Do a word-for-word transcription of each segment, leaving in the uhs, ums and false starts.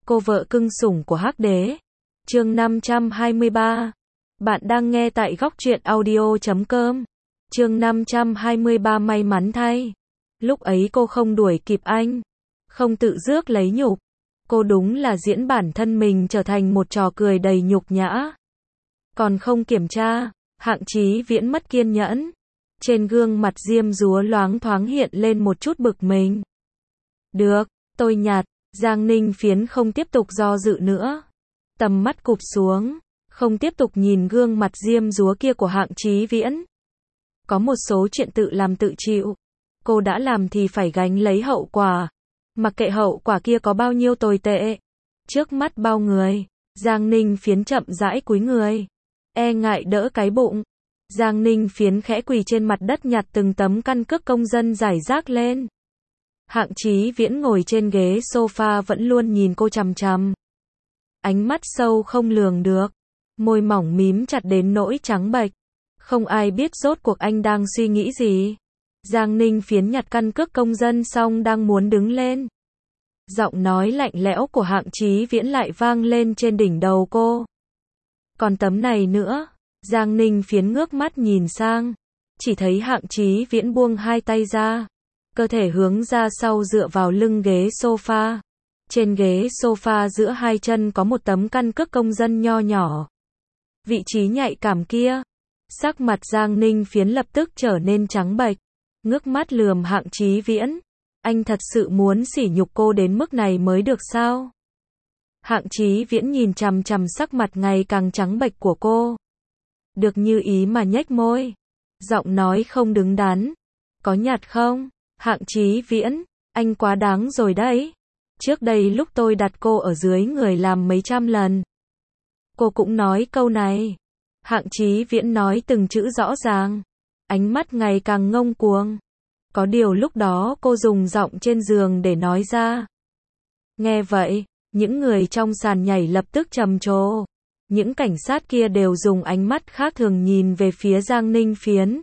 cô vợ cưng sủng của Hắc Đế. Chương năm trăm hai mươi ba. Bạn đang nghe tại góc truyện audio chấm com. Chương năm trăm hai mươi ba. May mắn thay, lúc ấy cô không đuổi kịp anh, không tự rước lấy nhục. Cô đúng là diễn bản thân mình trở thành một trò cười đầy nhục nhã. Còn không kiểm tra, Hạng Chí Viễn mất kiên nhẫn. Trên gương mặt diêm dúa loáng thoáng hiện lên một chút bực mình. Được, tôi nhạt. Giang Ninh Phiến không tiếp tục do dự nữa. Tầm mắt cụp xuống, không tiếp tục nhìn gương mặt diêm dúa kia của Hạng Chí Viễn. Có một số chuyện tự làm tự chịu. Cô đã làm thì phải gánh lấy hậu quả. Mặc kệ hậu quả kia có bao nhiêu tồi tệ. Trước mắt bao người, Giang Ninh Phiến chậm rãi cúi người. E ngại đỡ cái bụng. Giang Ninh Phiến khẽ quỳ trên mặt đất nhặt từng tấm căn cước công dân rải rác lên. Hạng Chí Viễn ngồi trên ghế sofa vẫn luôn nhìn cô chằm chằm. Ánh mắt sâu không lường được. Môi mỏng mím chặt đến nỗi trắng bệch. Không ai biết rốt cuộc anh đang suy nghĩ gì. Giang Ninh Phiến nhặt căn cước công dân xong đang muốn đứng lên. Giọng nói lạnh lẽo của Hạng Chí Viễn lại vang lên trên đỉnh đầu cô. Còn tấm này nữa. Giang Ninh Phiến ngước mắt nhìn sang. Chỉ thấy Hạng Chí Viễn buông hai tay ra. Cơ thể hướng ra sau dựa vào lưng ghế sofa. Trên ghế sofa giữa hai chân có một tấm căn cước công dân nho nhỏ. Vị trí nhạy cảm kia. Sắc mặt Giang Ninh Phiến lập tức trở nên trắng bệch. Ngước mắt lườm Hạng Chí Viễn. Anh thật sự muốn sỉ nhục cô đến mức này mới được sao? Hạng Chí Viễn nhìn chằm chằm sắc mặt ngày càng trắng bệch của cô. Được như ý mà nhếch môi. Giọng nói không đứng đắn. Có nhạt không? Hạng Chí Viễn, anh quá đáng rồi đấy. Trước đây lúc tôi đặt cô ở dưới người làm mấy trăm lần. Cô cũng nói câu này. Hạng Chí Viễn nói từng chữ rõ ràng. Ánh mắt ngày càng ngông cuồng. Có điều lúc đó cô dùng giọng trên giường để nói ra. Nghe vậy, những người trong sàn nhảy lập tức trầm trồ. Những cảnh sát kia đều dùng ánh mắt khác thường nhìn về phía Giang Ninh Phiến.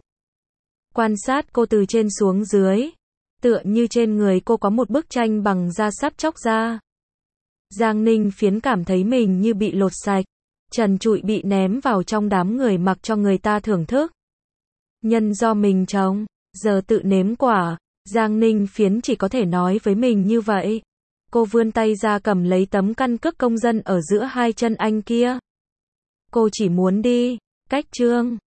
Quan sát cô từ trên xuống dưới. Tựa như trên người cô có một bức tranh bằng da sắp chóc ra. Giang Ninh Phiến cảm thấy mình như bị lột sạch. Trần trụi bị ném vào trong đám người mặc cho người ta thưởng thức. Nhân do mình trông, giờ tự nếm quả. Giang Ninh Phiến chỉ có thể nói với mình như vậy. Cô vươn tay ra cầm lấy tấm căn cước công dân ở giữa hai chân anh kia. Cô chỉ muốn đi. Cách chương